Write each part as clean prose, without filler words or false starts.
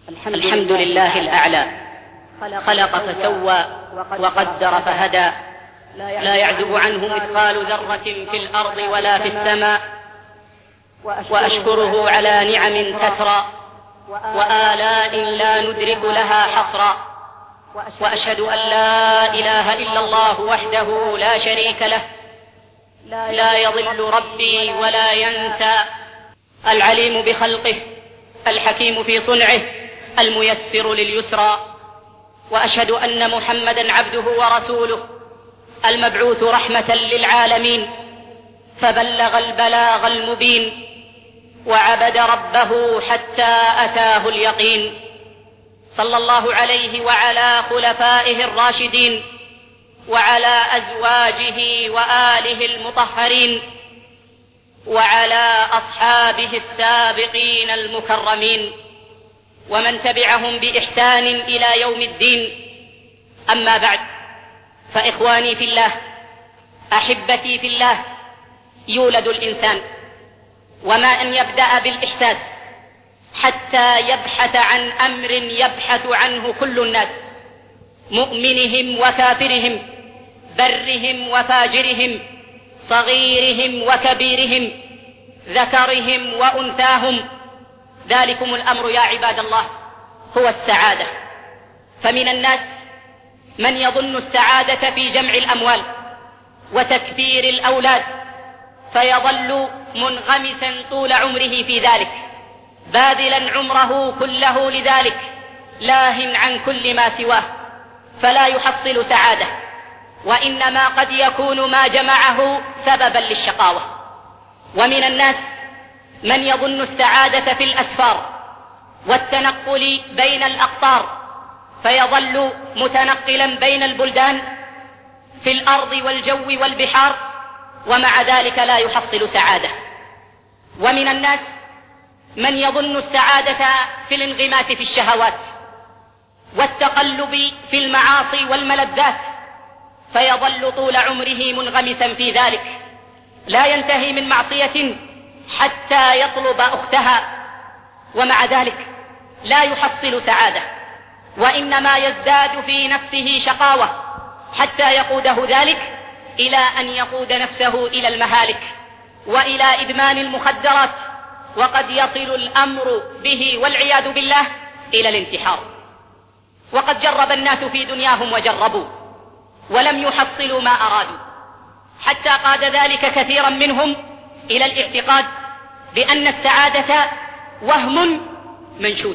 الحمد لله الأعلى، خلق فسوى وقدر فهدى، لا يعزب عنه مثقال ذرة في الأرض ولا في السماء، وأشكره على نعم كثرى وآلاء لا ندرك لها حصرا، وأشهد أن لا إله إلا الله وحده لا شريك له، لا يضل ربي ولا ينسى، العليم بخلقه الحكيم في صنعه الميسر لليسرى، وأشهد أن محمدًا عبده ورسوله المبعوث رحمة للعالمين، فبلغ البلاغ المبين وعبد ربه حتى أتاه اليقين، صلى الله عليه وعلى خلفائه الراشدين وعلى أزواجه وآله المطهرين وعلى أصحابه السابقين المكرمين ومن تبعهم بإحسان إلى يوم الدين. أما بعد، فإخواني في الله، أحبتي في الله، يولد الإنسان وما أن يبدأ بالإحساس حتى يبحث عن أمر يبحث عنه كل الناس، مؤمنهم وكافرهم، برهم وفاجرهم، صغيرهم وكبيرهم، ذكرهم وأنثاهم. ذلكم الأمر يا عباد الله هو السعادة. فمن الناس من يظن السعادة في جمع الأموال وتكثير الأولاد، فيظل منغمسا طول عمره في ذلك، باذلا عمره كله لذلك، لاهٍ عن كل ما سواه، فلا يحصل سعادة، وإنما قد يكون ما جمعه سببا للشقاوة. ومن الناس من يظن السعادة في الأسفار والتنقل بين الأقطار، فيظل متنقلا بين البلدان في الأرض والجو والبحار، ومع ذلك لا يحصل سعادة. ومن الناس من يظن السعادة في الانغماس في الشهوات والتقلب في المعاصي والملذات، فيظل طول عمره منغمسا في ذلك، لا ينتهي من معصية حتى يطلب أختها، ومع ذلك لا يحصل سعادة، وإنما يزداد في نفسه شقاوة حتى يقوده ذلك إلى أن يقود نفسه إلى المهالك وإلى إدمان المخدرات، وقد يصل الأمر به والعياذ بالله إلى الانتحار. وقد جرب الناس في دنياهم وجربوا ولم يحصلوا ما أرادوا، حتى قاد ذلك كثيرا منهم إلى الاعتقاد بأن السعادة وهم منشود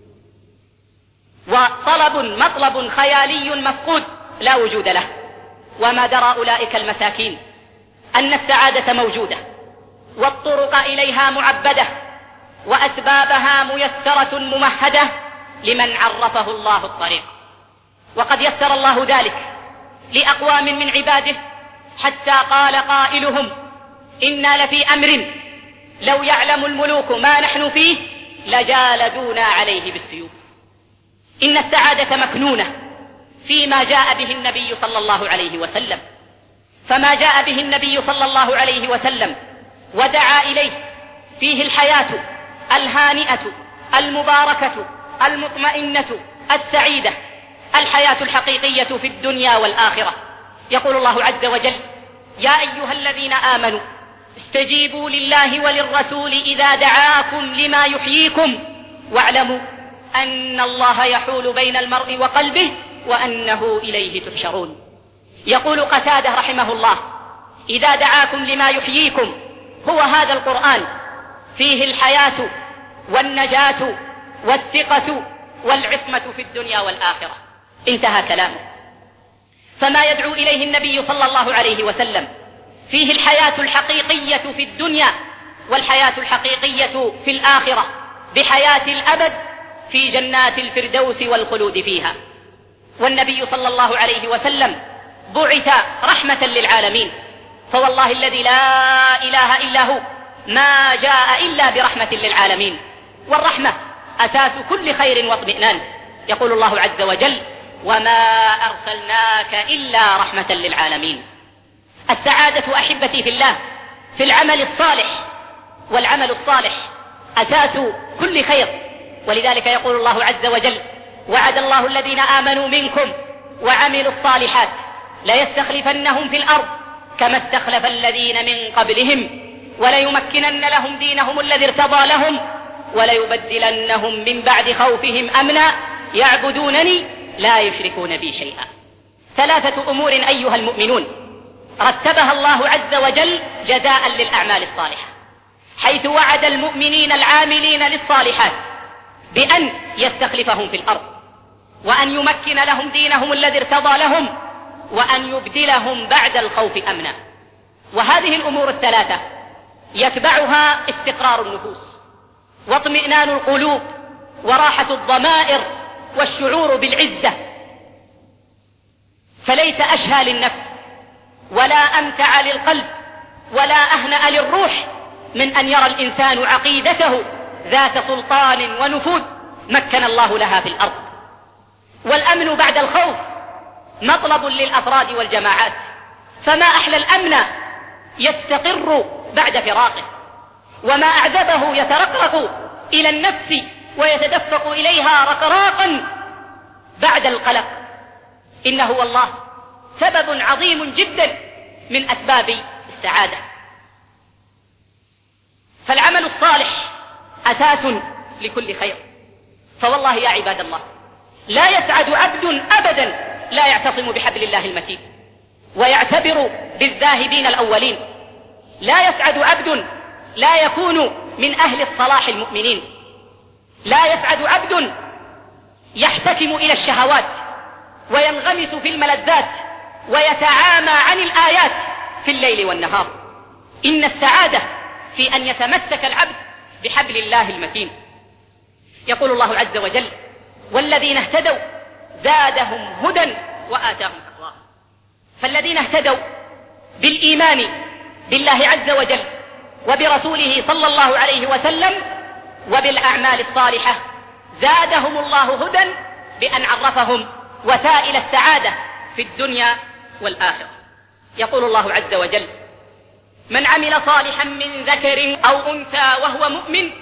مطلب خيالي مفقود لا وجود له. وما درى أولئك المساكين أن السعادة موجودة، والطرق إليها معبدة، وأسبابها ميسرة ممهدة لمن عرفه الله الطريق. وقد يسر الله ذلك لأقوام من عباده، حتى قال قائلهم: إنا لفي أمر لو يعلم الملوك ما نحن فيه لجالدونا عليه بالسيوف. إن السعادة مكنونة فيما جاء به النبي صلى الله عليه وسلم، فما جاء به النبي صلى الله عليه وسلم ودعا إليه فيه الحياة الهانئة المباركة المطمئنة السعيدة، الحياة الحقيقية في الدنيا والآخرة. يقول الله عز وجل: يا أيها الذين آمنوا استجيبوا لله وللرسول إذا دعاكم لما يحييكم واعلموا أن الله يحول بين المرء وقلبه وأنه إليه تحشرون. يقول قتادة رحمه الله: إذا دعاكم لما يحييكم هو هذا القرآن، فيه الحياة والنجاة والثقة والعصمة في الدنيا والآخرة. انتهى كلامه. فما يدعو إليه النبي صلى الله عليه وسلم فيه الحياة الحقيقية في الدنيا والحياة الحقيقية في الآخرة، بحياة الأبد في جنات الفردوس والخلود فيها. والنبي صلى الله عليه وسلم بعث رحمة للعالمين، فوالله الذي لا إله إلا هو ما جاء إلا برحمة للعالمين، والرحمة أساس كل خير واطمئنان. يقول الله عز وجل: وما أرسلناك إلا رحمة للعالمين. السعادة أحبتي في الله في العمل الصالح، والعمل الصالح أساس كل خير، ولذلك يقول الله عز وجل: وعد الله الذين آمنوا منكم وعملوا الصالحات ليستخلفنهم في الأرض كما استخلف الذين من قبلهم وليمكنن لهم دينهم الذي ارتضى لهم وليبدلنهم من بعد خوفهم أمنا يعبدونني لا يشركون بي شيئا. 3 أمور أيها المؤمنون رتبها الله عز وجل جزاء للأعمال الصالحة، حيث وعد المؤمنين العاملين للصالحات بأن يستخلفهم في الأرض، وأن يمكن لهم دينهم الذي ارتضى لهم، وأن يبدلهم بعد الخوف أمنا. وهذه الأمور ال3 يتبعها استقرار النفوس واطمئنان القلوب وراحة الضمائر والشعور بالعزة، فليس أشهى للنفس ولا أمتع للقلب ولا أهنأ للروح من أن يرى الإنسان عقيدته ذات سلطان ونفوذ مكن الله لها في الأرض. والأمن بعد الخوف مطلب للأفراد والجماعات، فما أحلى الأمن يستقر بعد فراقه، وما أعذبه يترقرق إلى النفس ويتدفق إليها رقراقا بعد القلق. إنه والله سبب عظيم جدا من أسباب السعادة. فالعمل الصالح أساس لكل خير. فوالله يا عباد الله لا يسعد عبد أبدا لا يعتصم بحبل الله المتين ويعتبر بالذاهبين الأولين. لا يسعد عبد لا يكون من أهل الصلاح المؤمنين. لا يسعد عبد يحتكم إلى الشهوات وينغمس في الملذات ويتعامى عن الآيات في الليل والنهار. إن السعادة في أن يتمسك العبد بحبل الله المتين. يقول الله عز وجل: والذين اهتدوا زادهم هدى وآتاهم تقواهم. فالذين اهتدوا بالإيمان بالله عز وجل وبرسوله صلى الله عليه وسلم وبالأعمال الصالحة زادهم الله هدى بأن عرفهم وسائل السعادة في الدنيا والآخرة. يقول الله عز وجل: من عمل صالحا من ذكر أو أنثى وهو مؤمن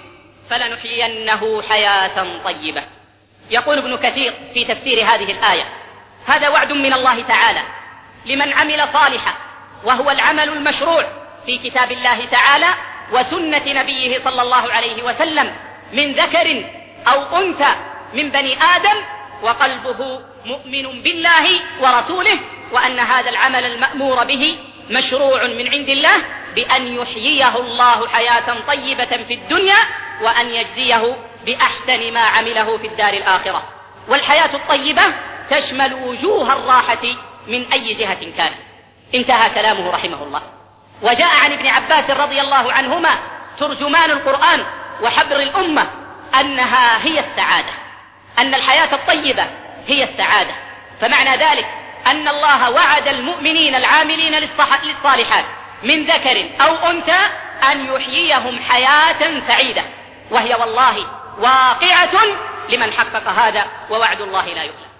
فلنحيينه حياة طيبة. يقول ابن كثير في تفسير هذه الآية: هذا وعد من الله تعالى لمن عمل صالحا، وهو العمل المشروع في كتاب الله تعالى وسنة نبيه صلى الله عليه وسلم، من ذكر أو أنثى من بني آدم وقلبه مؤمن بالله ورسوله، وأن هذا العمل المأمور به مشروع من عند الله بأن يحييه الله حياة طيبة في الدنيا وأن يجزيه بأحسن ما عمله في الدار الآخرة. والحياة الطيبة تشمل وجوه الراحة من أي جهة كان. انتهى كلامه رحمه الله. وجاء عن ابن عباس رضي الله عنهما ترجمان القرآن وحبر الأمة أنها هي السعادة، أن الحياة الطيبة هي السعادة. فمعنى ذلك أن الله وعد المؤمنين العاملين للصالحات من ذكر أو أنثى أن يحييهم حياة سعيدة، وهي والله واقعة لمن حقق هذا، ووعد الله لا يخلف.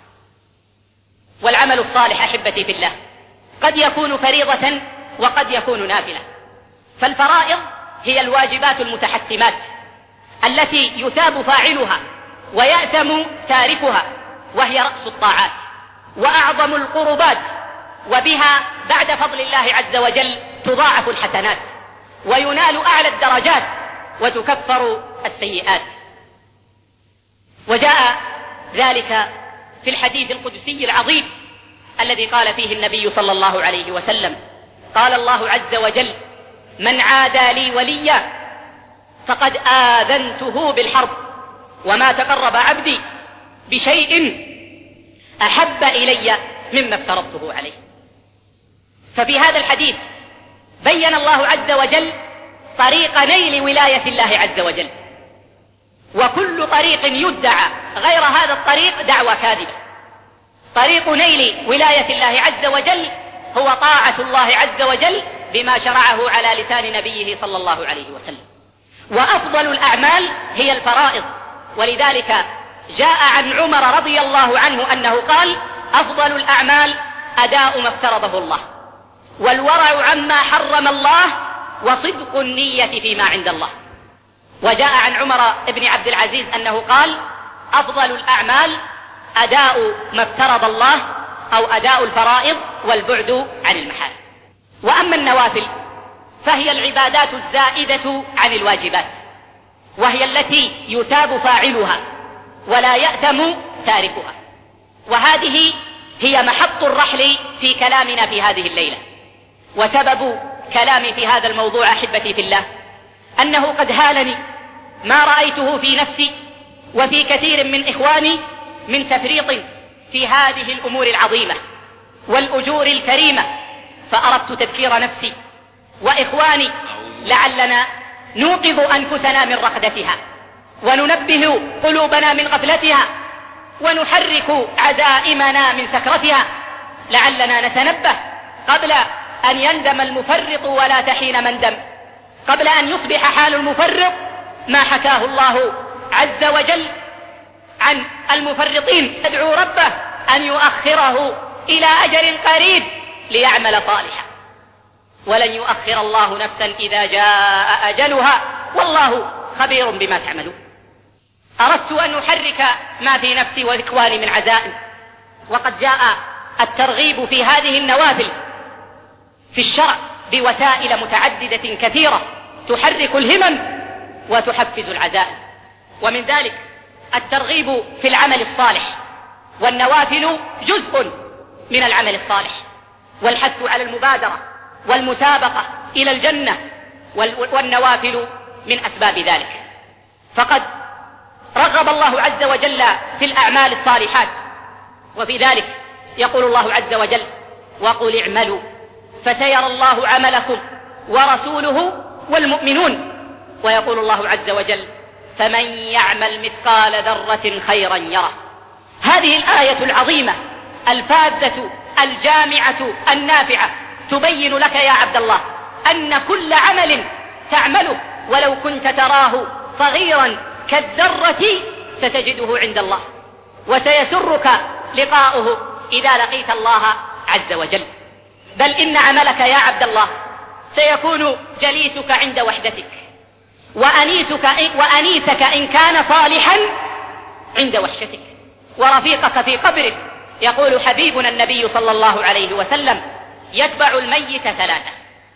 والعمل الصالح أحبتي في الله قد يكون فريضة وقد يكون نافلة. فالفرائض هي الواجبات المتحتمات التي يثاب فاعلها ويأثم تاركها، وهي رأس الطاعات وأعظم القربات، وبها بعد فضل الله عز وجل تضاعف الحسنات وينال أعلى الدرجات وتكفر السيئات. وجاء ذلك في الحديث القدسي العظيم الذي قال فيه النبي صلى الله عليه وسلم: قال الله عز وجل: من عادى لي وليا فقد آذنته بالحرب، وما تقرب عبدي بشيء أحب إلي مما افترضته عليه. ففي هذا الحديث بين الله عز وجل طريق نيل ولاية الله عز وجل، وكل طريق يدعى غير هذا الطريق دعوى كاذبة. طريق نيل ولاية الله عز وجل هو طاعة الله عز وجل بما شرعه على لسان نبيه صلى الله عليه وسلم. وأفضل الأعمال هي الفرائض، ولذلك جاء عن عمر رضي الله عنه أنه قال: أفضل الأعمال أداء ما افترضه الله، والورع عما حرم الله، وصدق النية فيما عند الله. وجاء عن عمر بن عبد العزيز أنه قال: أفضل الأعمال أداء ما افترض الله أو أداء الفرائض والبعد عن المحارم. وأما النوافل فهي العبادات الزائدة عن الواجبات، وهي التي يتاب فاعلها ولا يأثم تاركها، وهذه هي محط الرحل في كلامنا في هذه الليلة. وسبب كلامي في هذا الموضوع أحبتي في الله أنه قد هالني ما رأيته في نفسي وفي كثير من إخواني من تفريط في هذه الأمور العظيمة والأجور الكريمة، فأردت تذكير نفسي وإخواني لعلنا نوقظ أنفسنا من رقدتها وننبه قلوبنا من غفلتها ونحرك عزائمنا من سكرتها، لعلنا نتنبه قبل أن يندم المفرط ولا تحين مندم، قبل أن يصبح حال المفرط ما حكاه الله عز وجل عن المفرطين: ادعو ربه أن يؤخره إلى أجل قريب ليعمل صالحا، ولن يؤخر الله نفسا إذا جاء أجلها والله خبير بما تعملون. أردت أن أحرك ما في نفسي وإخواني من عزائم، وقد جاء الترغيب في هذه النوافل في الشرع بوسائل متعددة كثيرة تحرك الهمم وتحفز العزائم، ومن ذلك الترغيب في العمل الصالح، والنوافل جزء من العمل الصالح، والحث على المبادرة والمسابقة إلى الجنة، والنوافل من أسباب ذلك. فقد رغب الله عز وجل في الأعمال الصالحات، وفي ذلك يقول الله عز وجل: وقل اعملوا فسيرى الله عملكم ورسوله والمؤمنون. ويقول الله عز وجل: فمن يعمل مثقال ذرة خيرا يره. هذه الآية العظيمة الفاذة الجامعة النافعة تبين لك يا عبد الله أن كل عمل تعمله ولو كنت تراه صغيرا كالذرة ستجده عند الله، وسيسرك لقاؤه إذا لقيت الله عز وجل. بل إن عملك يا عبد الله سيكون جليسك عند وحدتك، وأنيسك إن كان صالحا عند وحشتك، ورفيقك في قبرك. يقول حبيبنا النبي صلى الله عليه وسلم: يتبع الميت ثلاثة: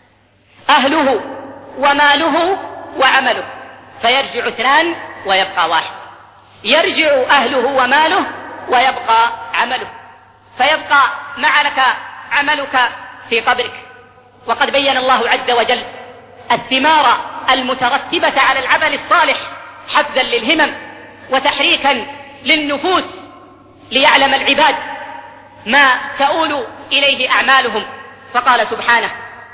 أهله وماله وعمله، فيرجع اثنان ويبقى واحد. يرجع أهله وماله ويبقى عمله، فيبقى معك عملك في قبرك. وقد بين الله عز وجل الثمار المترتبة على العمل الصالح حفزا للهمم وتحريكا للنفوس، ليعلم العباد ما تؤول إليه أعمالهم. فقال سبحانه: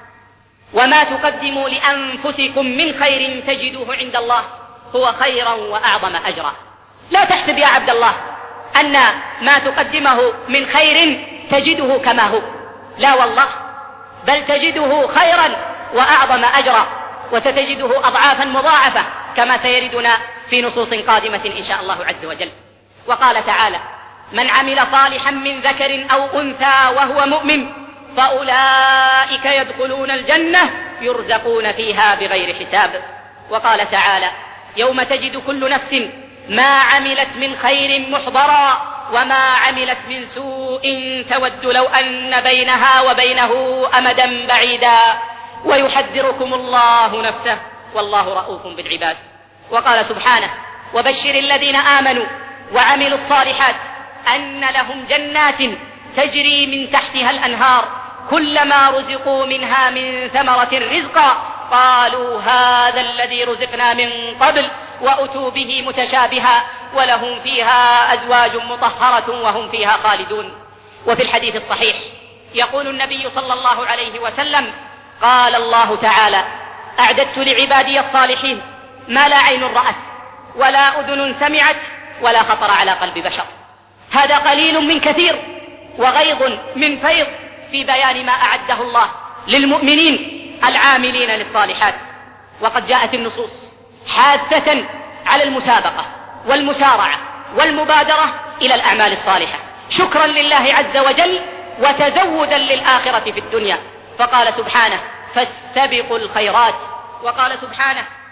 وما تقدموا لأنفسكم من خير تجدوه عند الله هو خيرا وأعظم أجرا. لا تحسب يا عبد الله أن ما تقدمه من خير تجده كما هو، لا والله، بل تجده خيرا وأعظم أجرا، وستجده أضعافا مضاعفة كما سيردنا في نصوص قادمة إن شاء الله عز وجل. وقال تعالى: من عمل صالحا من ذكر أو أنثى وهو مؤمن فأولئك يدخلون الجنة يرزقون فيها بغير حساب. وقال تعالى: يوم تجد كل نفس ما عملت من خير محضرا وما عملت من سوء تود لو أن بينها وبينه أمدا بعيدا ويحذركم الله نفسه والله رؤوف بالعباد. وقال سبحانه: وبشر الذين آمنوا وعملوا الصالحات أن لهم جنات تجري من تحتها الأنهار كلما رزقوا منها من ثمرة رزقا قالوا هذا الذي رزقنا من قبل وأتوا به متشابها ولهم فيها أزواج مطهرة وهم فيها خالدون. وفي الحديث الصحيح يقول النبي صلى الله عليه وسلم: قال الله تعالى: أعددت لعبادي الصالحين ما لا عين رأت ولا أذن سمعت ولا خطر على قلب بشر. هذا قليل من كثير وغيض من فيض في بيان ما أعده الله للمؤمنين العاملين للصالحات. وقد جاءت النصوص حاثة على المسابقة والمسارعة والمبادرة إلى الأعمال الصالحة شكرا لله عز وجل وتزودا للآخرة في الدنيا. فقال سبحانه: فاستبقوا الخيرات. وقال سبحانه: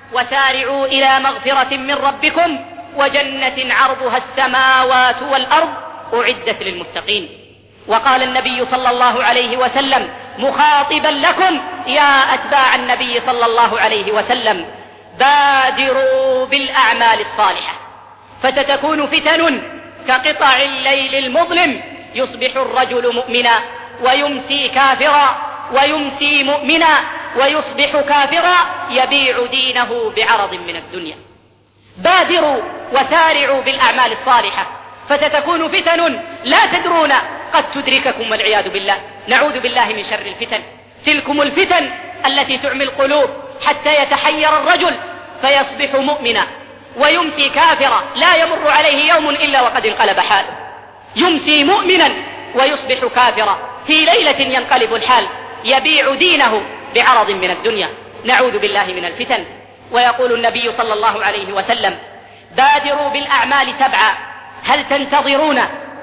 وسارعوا إلى مغفرة من ربكم وجنة عرضها السماوات والأرض أعدت للمتقين. وقال النبي صلى الله عليه وسلم مخاطبا لكم يا أتباع النبي صلى الله عليه وسلم: بادروا بالأعمال الصالحة فستكون فتن كقطع الليل المظلم، يصبح الرجل مؤمنا ويمسي كافرا، ويمسي مؤمنا ويصبح كافرا، يبيع دينه بعرض من الدنيا. بادروا وسارعوا بالأعمال الصالحة فستكون فتن لا تدرون قد تدرككم والعياذ بالله. نعوذ بالله من شر الفتن. تلكم الفتن التي تعمي القلوب حتى يتحير الرجل فيصبح مؤمنا ويمسي كافرا، لا يمر عليه يوم إلا وقد انقلب حاله. يمسي مؤمنا ويصبح كافرا، في ليلة ينقلب الحال، يبيع دينه بعرض من الدنيا. نعوذ بالله من الفتن. ويقول النبي صلى الله عليه وسلم: بادروا بالأعمال 7، هل تنتظرون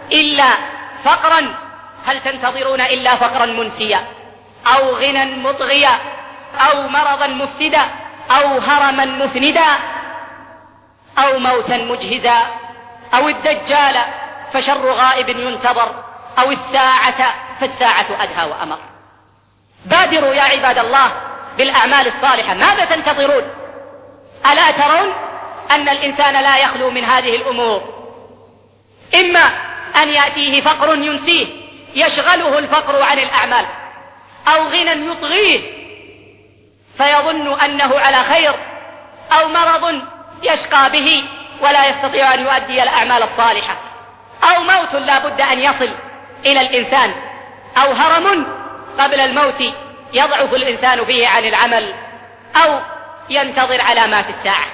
إلا فقرا منسيا، أو غنى مطغيا، أو مرضا مفسدا، أو هرما مفندا، أو موتا مجهزا، أو الدجال فشر غائب ينتظر، أو الساعة فالساعة أدهى وأمر. بادروا يا عباد الله بالأعمال الصالحة. ماذا تنتظرون؟ ألا ترون أن الإنسان لا يخلو من هذه الأمور؟ إما أن يأتيه فقر ينسيه يشغله الفقر عن الأعمال، أو غنى يطغيه فيظن أنه على خير، أو مرض يشقى به ولا يستطيع أن يؤدي الأعمال الصالحة، أو موت لا بد أن يصل إلى الإنسان، أو هرم قبل الموت يضعف الإنسان فيه عن العمل، أو ينتظر علامات الساعة.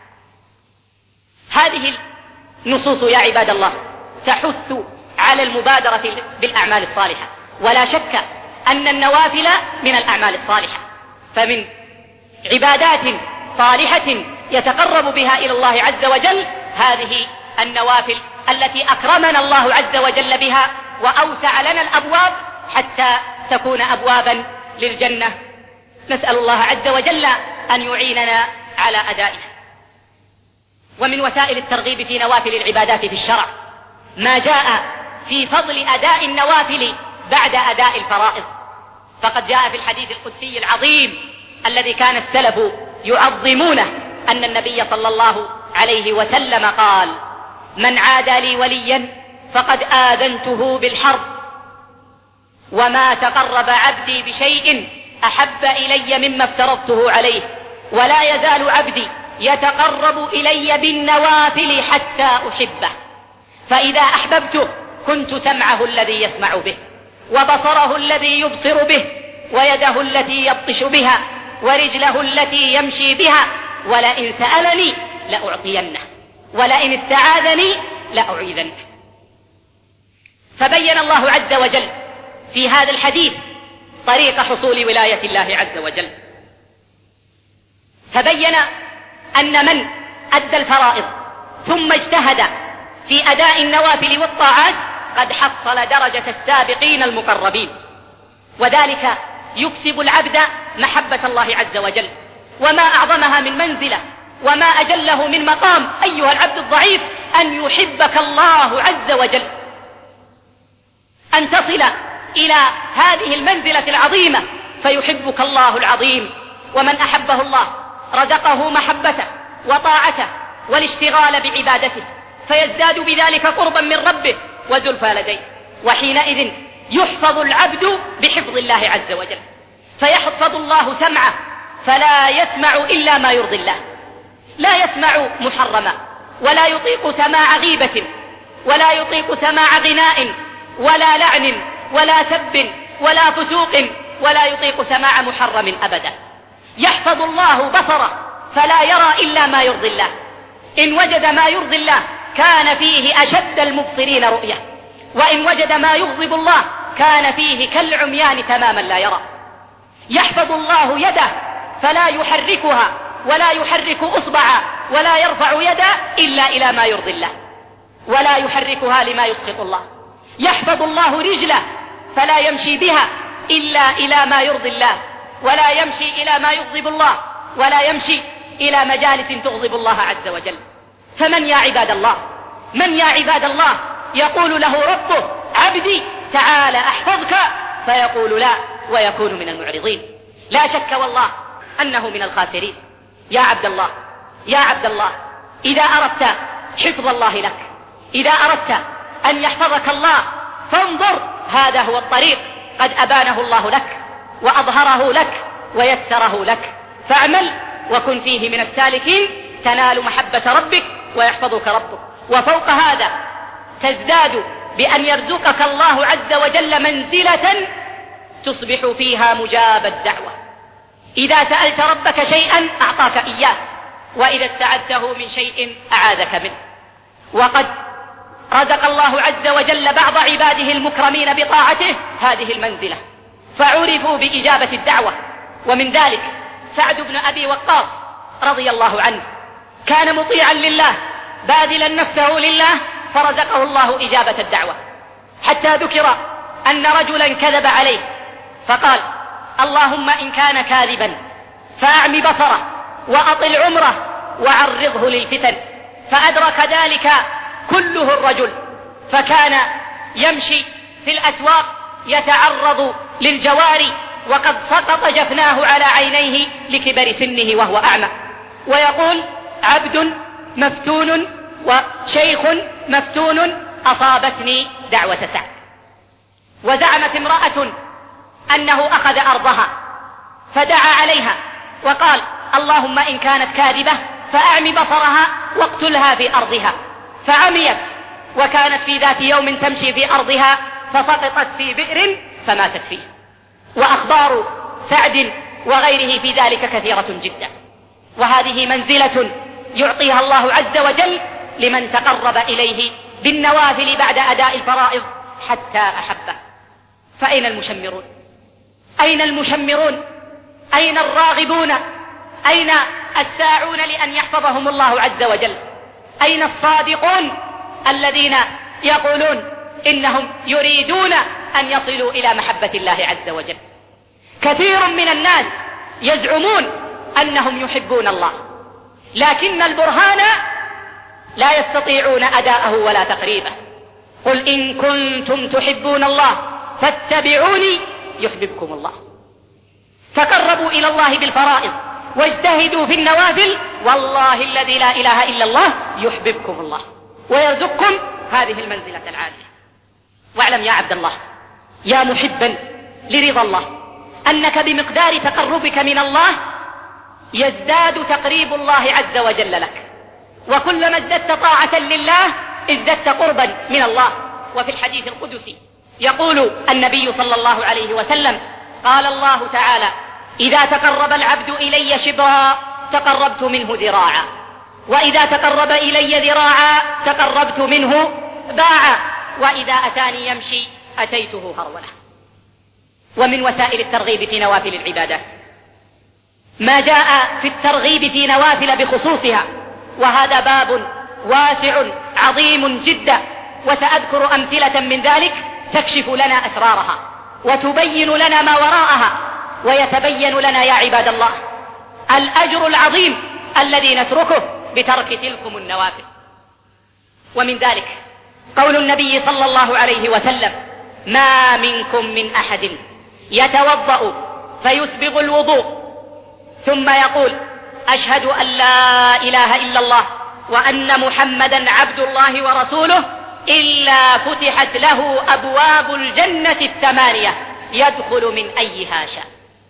هذه النصوص يا عباد الله تحث على المبادرة بالأعمال الصالحة، ولا شك أن النوافل من الأعمال الصالحة، فمن عبادات صالحة يتقرب بها إلى الله عز وجل هذه النوافل التي أكرمنا الله عز وجل بها وأوسع لنا الأبواب حتى تكون أبوابا للجنة. نسأل الله عز وجل أن يعيننا على أدائها. ومن وسائل الترغيب في نوافل العبادات في الشرع ما جاء في فضل أداء النوافل بعد أداء الفرائض. فقد جاء في الحديث القدسي العظيم الذي كان السلف يعظمونه أن النبي صلى الله عليه وسلم قال: من عادى لي وليا فقد آذنته بالحرب، وما تقرب عبدي بشيء أحب إلي مما افترضته عليه، ولا يزال عبدي يتقرب إلي بالنوافل حتى أحبه، فإذا أحببته كنت سمعه الذي يسمع به، وبصره الذي يبصر به، ويده التي يبطش بها، ورجله التي يمشي بها، ولئن سألني لأعطينه، ولئن استعاذني لأعيذنه. فبين الله عز وجل في هذا الحديث طريق حصول ولاية الله عز وجل، فبين أن من أدى الفرائض ثم اجتهد في أداء النوافل والطاعات قد حصل درجة السابقين المقربين، وذلك يكسب العبد محبة الله عز وجل. وما أعظمها من منزلة وما أجله من مقام أيها العبد الضعيف أن يحبك الله عز وجل، أن تصل إلى هذه المنزلة العظيمة فيحبك الله العظيم. ومن أحبه الله رزقه محبته وطاعته والاشتغال بعبادته، فيزداد بذلك قربا من ربه وزلفى لديه، وحينئذ يحفظ العبد بحفظ الله عز وجل، فيحفظ الله سمعه فلا يسمع إلا ما يرضي الله، لا يسمع محرما، ولا يطيق سماع غيبة، ولا يطيق سماع غناء، ولا لعن، ولا سب، ولا فسوق، ولا يطيق سماع محرم أبدا. يحفظ الله بصره فلا يرى إلا ما يرضي الله، إن وجد ما يرضي الله كان فيه أشد المبصرين رؤية، وإن وجد ما يغضب الله كان فيه كالعميان تماما لا يرى. يحفظ الله يده فلا يحركها، ولا يحرك أصبعا، ولا يرفع يده إلا إلى ما يرضي الله، ولا يحركها لما يسخط الله. يحفظ الله رجله فلا يمشي بها إلا إلى ما يرضي الله، ولا يمشي إلى ما يغضب الله، ولا يمشي إلى مجالس تغضب الله عز وجل. فمن يا عباد الله، من يا عباد الله يقول له ربه عبدي تعال أحفظك فيقول لا ويكون من المعرضين؟ لا شك والله أنه من الخاسرين. يا عبد الله، يا عبد الله، إذا أردت حفظ الله لك، إذا أردت أن يحفظك الله فانظر، هذا هو الطريق قد أبانه الله لك وأظهره لك ويسره لك، فاعمل وكن فيه من السالكين تنال محبة ربك ويحفظك ربك. وفوق هذا تزداد بأن يرزقك الله عز وجل منزلة تصبح فيها مجاب الدعوة. إذا سألت ربك شيئا أعطاك إياه، وإذا استعذته من شيء أعاذك منه. وقد رزق الله عز وجل بعض عباده المكرمين بطاعته هذه المنزلة فعرفوا بإجابة الدعوة. ومن ذلك سعد بن أبي وقاص رضي الله عنه، كان مطيعا لله باذلا نفسه لله فرزقه الله إجابة الدعوة، حتى ذكر أن رجلا كذب عليه فقال اللهم إن كان كاذبا فأعم بصره وأطل عمره وعرضه للفتن، فأدرك ذلك كله الرجل، فكان يمشي في الأسواق يتعرض للجواري وقد سقط جفناه على عينيه لكبر سنه وهو أعمى، ويقول عبد مفتون وشيخ مفتون أصابتني دعوة سعد. وزعمت امرأة أنه أخذ أرضها فدعا عليها وقال اللهم إن كانت كاذبة فأعم بصرها واقتلها في أرضها، فعميت وكانت في ذات يوم تمشي في أرضها فسقطت في بئر فماتت فيه. وأخبار سعد وغيره في ذلك كثيرة جدا. وهذه منزلة يعطيها الله عز وجل لمن تقرب إليه بالنوافل بعد أداء الفرائض حتى أحبه. فأين المشمرون؟ أين المشمرون؟ أين الراغبون؟ أين الساعون لأن يحفظهم الله عز وجل؟ أين الصادقون الذين يقولون إنهم يريدون أن يصلوا إلى محبة الله عز وجل؟ كثير من الناس يزعمون أنهم يحبون الله، لكن البرهان لا يستطيعون أداءه ولا تقريبه. قل إن كنتم تحبون الله فاتبعوني يحببكم الله. تقربوا إلى الله بالفرائض واجتهدوا في النوافل، والله الذي لا إله إلا الله يحببكم الله ويرزقكم هذه المنزلة العالية. واعلم يا عبد الله يا محبا لرضا الله أنك بمقدار تقربك من الله يزداد تقريب الله عز وجل لك، وكلما ازددت طاعة لله ازددت قربا من الله. وفي الحديث القدسي يقول النبي صلى الله عليه وسلم قال الله تعالى إذا تقرب العبد إلي شبرا تقربت منه ذراعا، وإذا تقرب إلي ذراعا تقربت منه باعا، وإذا أتاني يمشي أتيته هرولة. ومن وسائل الترغيب في نوافل العبادات ما جاء في الترغيب في نوافل بخصوصها، وهذا باب واسع عظيم جدا، وسأذكر أمثلة من ذلك تكشف لنا أسرارها وتبين لنا ما وراءها، ويتبين لنا يا عباد الله الأجر العظيم الذي نتركه بترك تلكم النوافل. ومن ذلك قول النبي صلى الله عليه وسلم ما منكم من أحد يتوضأ فيسبغ الوضوء ثم يقول أشهد أن لا إله إلا الله وأن محمدا عبد الله ورسوله إلا فتحت له أبواب الجنة الثمانية يدخل من أيها شاء.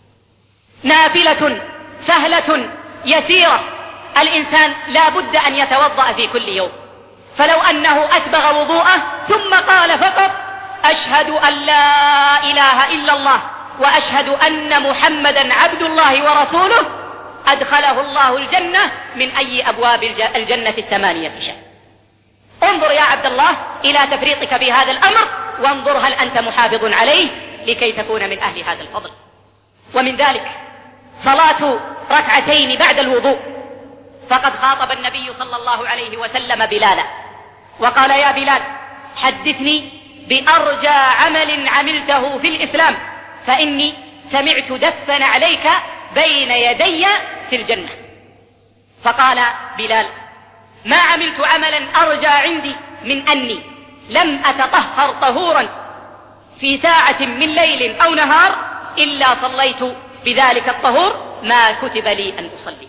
نافلة سهلة يسيرة، الإنسان لا بد أن يتوضأ في كل يوم، فلو أنه أسبغ وضوءه ثم قال فقط أشهد أن لا إله إلا الله وأشهد أن محمدا عبد الله ورسوله أدخله الله الجنة من أي أبواب الجنة الثمانية شاء. انظر يا عبد الله إلى تفريطك في هذا الأمر، وانظر هل أنت محافظ عليه لكي تكون من أهل هذا الفضل. ومن ذلك صلاة ركعتين بعد الوضوء، فقد خاطب النبي صلى الله عليه وسلم بلالا وقال يا بلال حدثني بأرجى عمل عملته في الإسلام فإني سمعت دفا عليك بين يدي في الجنة. فقال بلال: ما عملت عملا أرجى عندي من أني لم أتطهر طهورا في ساعة من ليل أو نهار إلا صليت بذلك الطهور ما كتب لي أن أصلي.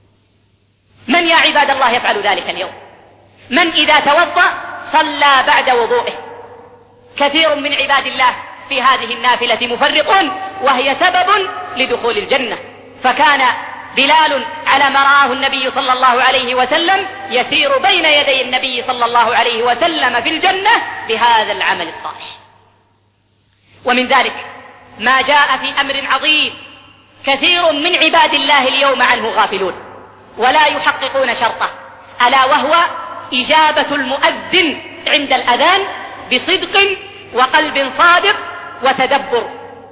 من يا عباد الله يفعل ذلك اليوم؟ من إذا توضأ صلى بعد وضوئه؟ كثير من عباد الله في هذه النافلة مفرطون، وهي سبب لدخول الجنة. فكان بلال على ما رآه النبي صلى الله عليه وسلم يسير بين يدي النبي صلى الله عليه وسلم في الجنة بهذا العمل الصالح. ومن ذلك ما جاء في أمر عظيم كثير من عباد الله اليوم عنه غافلون ولا يحققون شرطه، ألا وهو إجابة المؤذن عند الأذان بصدق وقلب صادق وتدبر.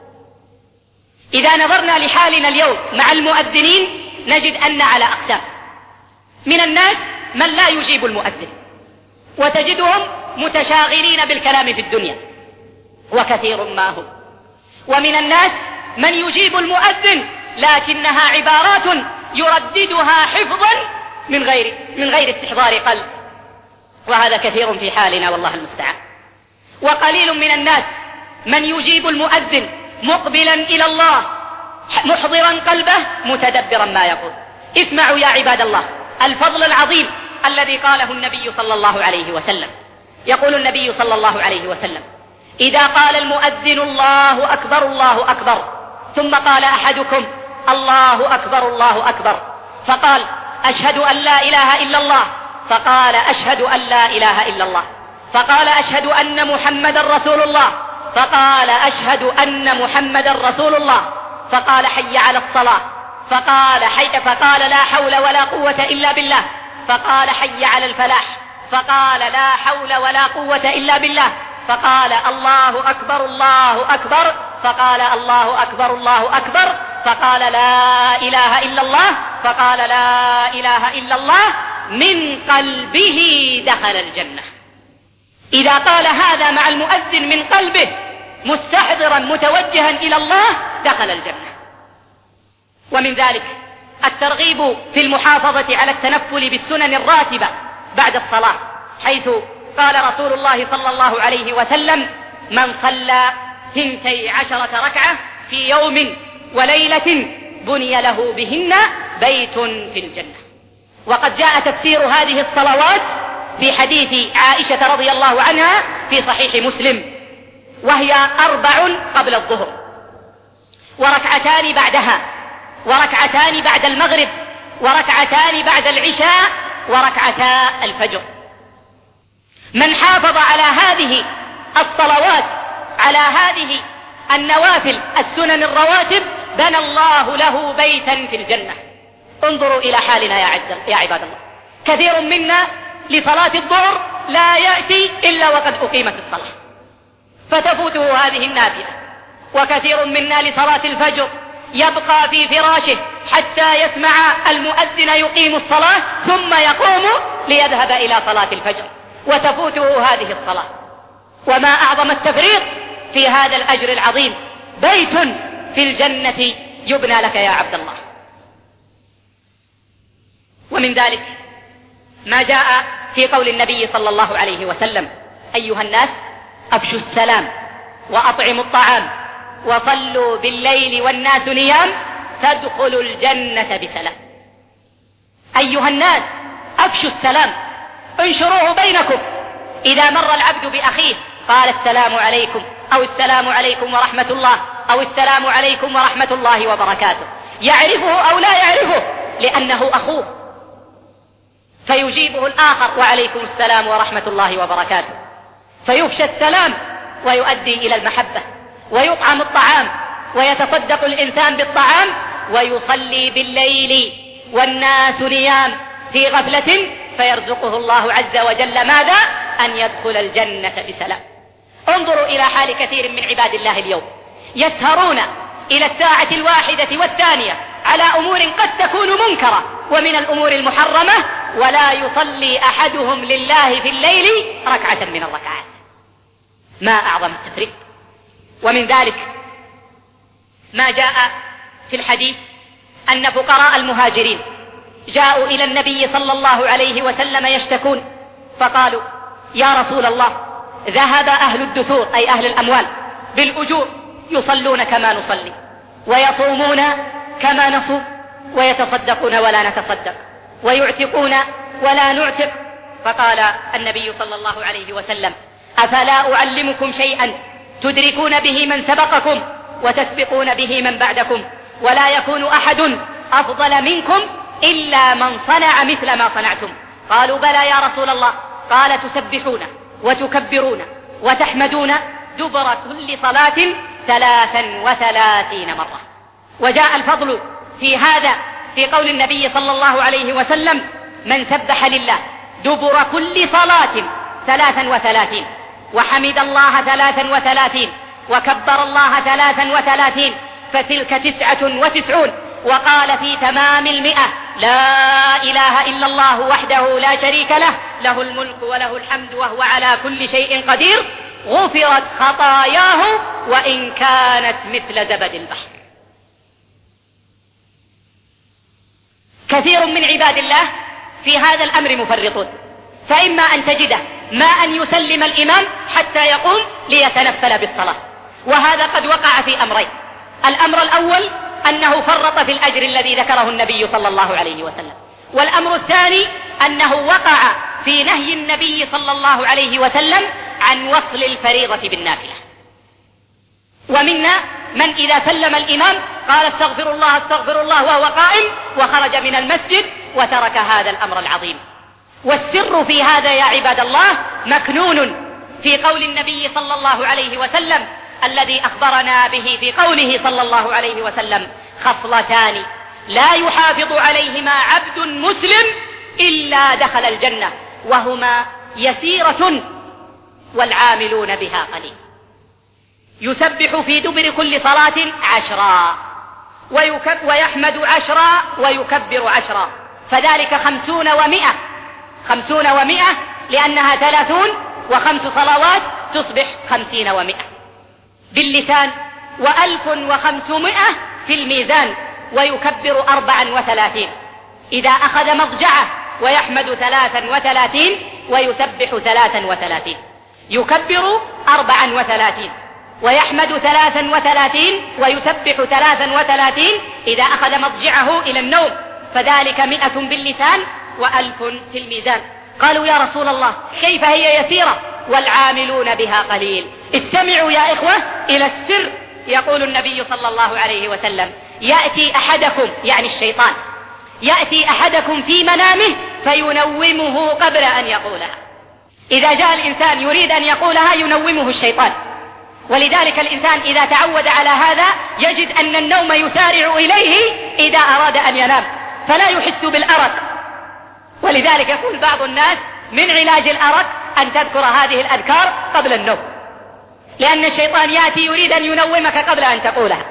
إذا نظرنا لحالنا اليوم مع المؤذنين نجد أن على أقسام. من الناس من لا يجيب المؤذن، وتجدهم متشاغلين بالكلام في الدنيا وكثير ما هم. ومن الناس من يجيب المؤذن لكنها عبارات يرددها حفظا من غير استحضار قلب، وهذا كثير في حالنا والله المستعان. وقليل من الناس من يجيب المؤذن مقبلا إلى الله محضرا قلبه متدبرا ما يقول. اسمعوا يا عباد الله الفضل العظيم الذي قاله النبي صلى الله عليه وسلم. يقول النبي صلى الله عليه وسلم: إذا قال المؤذن الله أكبر الله أكبر، ثم قال أحدكم الله أكبر الله أكبر، فقال أشهد أن لا إله إلا الله، فقال أشهد أن لا إله إلا الله، فقال أشهد أن محمدا رسول الله، فقال أشهد أن محمدا رسول الله، فقال حي على الصلاة، فقال لا حول ولا قوة إلا بالله، فقال حي على الفلاح، فقال لا حول ولا قوة إلا بالله، فقال الله أكبر الله أكبر، فقال الله أكبر الله أكبر، فقال لا إله إلا الله، فقال لا إله إلا الله، من قلبه دخل الجنة. إذا قال هذا مع المؤذن من قلبه مستحضرا متوجها إلى الله دخل الجنة. ومن ذلك الترغيب في المحافظة على التنفل بالسنن الراتبة بعد الصلاة، حيث قال رسول الله صلى الله عليه وسلم: من صلى 12 ركعة في يوم وليلة بني له بهن بيت في الجنة. وقد جاء تفسير هذه الصلوات في حديث عائشة رضي الله عنها في صحيح مسلم، وهي 4 قبل الظهر، وركعتان بعدها، وركعتان بعد المغرب، وركعتان بعد العشاء، وركعتا الفجر. من حافظ على هذه الصلوات، على هذه النوافل السنن الرواتب، بنى الله له بيتا في الجنة. انظروا إلى حالنا يا عباد الله، كثير منا لصلاة الظهر لا يأتي إلا وقد أقيمت الصلاة فتفوته هذه النافلة، وكثير منا لصلاة الفجر يبقى في فراشه حتى يسمع المؤذن يقيم الصلاة ثم يقوم ليذهب إلى صلاة الفجر وتفوته هذه الصلاة. وما أعظم التفريط في هذا الأجر العظيم، بيت في الجنة يبنى لك يا عبد الله. ومن ذلك ما جاء في قول النبي صلى الله عليه وسلم: أيها الناس أفشوا السلام وأطعموا الطعام وصلوا بالليل والناس نيام تدخلوا الجنة بسلام. أيها الناس أفشوا السلام، انشروه بينكم. إذا مر العبد بأخيه قال السلام عليكم، أو السلام عليكم ورحمة الله، أو السلام عليكم ورحمة الله وبركاته، يعرفه أو لا يعرفه لأنه أخوه، فيجيبه الآخر وعليكم السلام ورحمة الله وبركاته، فيفشى السلام ويؤدي إلى المحبة، ويطعم الطعام ويتصدق الإنسان بالطعام، ويصلي بالليل والناس نيام في غفلة، فيرزقه الله عز وجل ماذا؟ أن يدخل الجنة بسلام. انظروا إلى حال كثير من عباد الله اليوم، يسهرون إلى الساعة 1 والثانية على أمور قد تكون منكرة ومن الأمور المحرمة، ولا يصلي أحدهم لله في الليل ركعة من الركعات. ما أعظم التفريط. ومن ذلك ما جاء في الحديث أن فقراء المهاجرين جاءوا إلى النبي صلى الله عليه وسلم يشتكون، فقالوا: يا رسول الله، ذهب أهل الدثور أي أهل الأموال بالأجور، يصلون كما نصلي، ويصومون كما نصوم، ويتصدقون ولا نتصدق، ويعتقون ولا نعتق. فقال النبي صلى الله عليه وسلم: أفلا أعلمكم شيئا تدركون به من سبقكم وتسبقون به من بعدكم، ولا يكون أحد أفضل منكم إلا من صنع مثل ما صنعتم؟ قالوا: بلى يا رسول الله. قال: تسبحون وتكبرون وتحمدون دبر كل صلاة 33 مرة. وجاء الفضل في هذا في قول النبي صلى الله عليه وسلم: من سبح لله دبر كل صلاة 33 وحمد الله 33 وكبر الله 33 فتلك 99. وقال في تمام 100: لا إله إلا الله وحده لا شريك له، له الملك وله الحمد وهو على كل شيء قدير، غفرت خطاياه وإن كانت مثل زبد البحر. كثير من عباد الله في هذا الأمر مفرطون، فإما أن تجده ما أن يسلم الإمام حتى يقوم ليتنفل بالصلاة، وهذا قد وقع في أمرين: الأمر الأول أنه فرط في الأجر الذي ذكره النبي صلى الله عليه وسلم، والأمر الثاني أنه وقع في نهي النبي صلى الله عليه وسلم عن وصل الفريضة بالنافلة. ومنا من إذا سلم الإمام قال: استغفر الله استغفر الله وهو قائم، وخرج من المسجد وترك هذا الأمر العظيم. والسر في هذا يا عباد الله مكنون في قول النبي صلى الله عليه وسلم الذي أخبرنا به في قوله صلى الله عليه وسلم: خصلتان لا يحافظ عليهما عبد مسلم إلا دخل الجنة، وهما يسيرة والعاملون بها قليل. يسبح في دبر كل صلاة 10، ويحمد 10، ويكبر 10، فذلك 50 و100. 50 و100 لأنها 30 و5 صلوات تصبح 50 و100 باللسان، 1500 في الميزان، ويكبر 34 إذا أخذ مضجعه، ويحمد 33 ويسبح 33. يكبر 34 ويحمد 33 ويسبح 33 إذا أخذ مضجعه إلى النوم، فذلك 100 باللسان و1000 في الميزان. قالوا: يا رسول الله، كيف هي يسيرة والعاملون بها قليل؟ استمعوا يا إخوة إلى السر. يقول النبي صلى الله عليه وسلم: يأتي أحدكم، يعني الشيطان، يأتي أحدكم في منامه فينومه قبل أن يقولها. إذا جاء الإنسان يريد أن يقولها ينومه الشيطان، ولذلك الإنسان إذا تعود على هذا يجد أن النوم يسارع إليه إذا أراد أن ينام، فلا يحس بالأرق. ولذلك يقول بعض الناس من علاج الأرق أن تذكر هذه الأذكار قبل النوم، لأن الشيطان يأتي يريد أن ينومك قبل أن تقولها.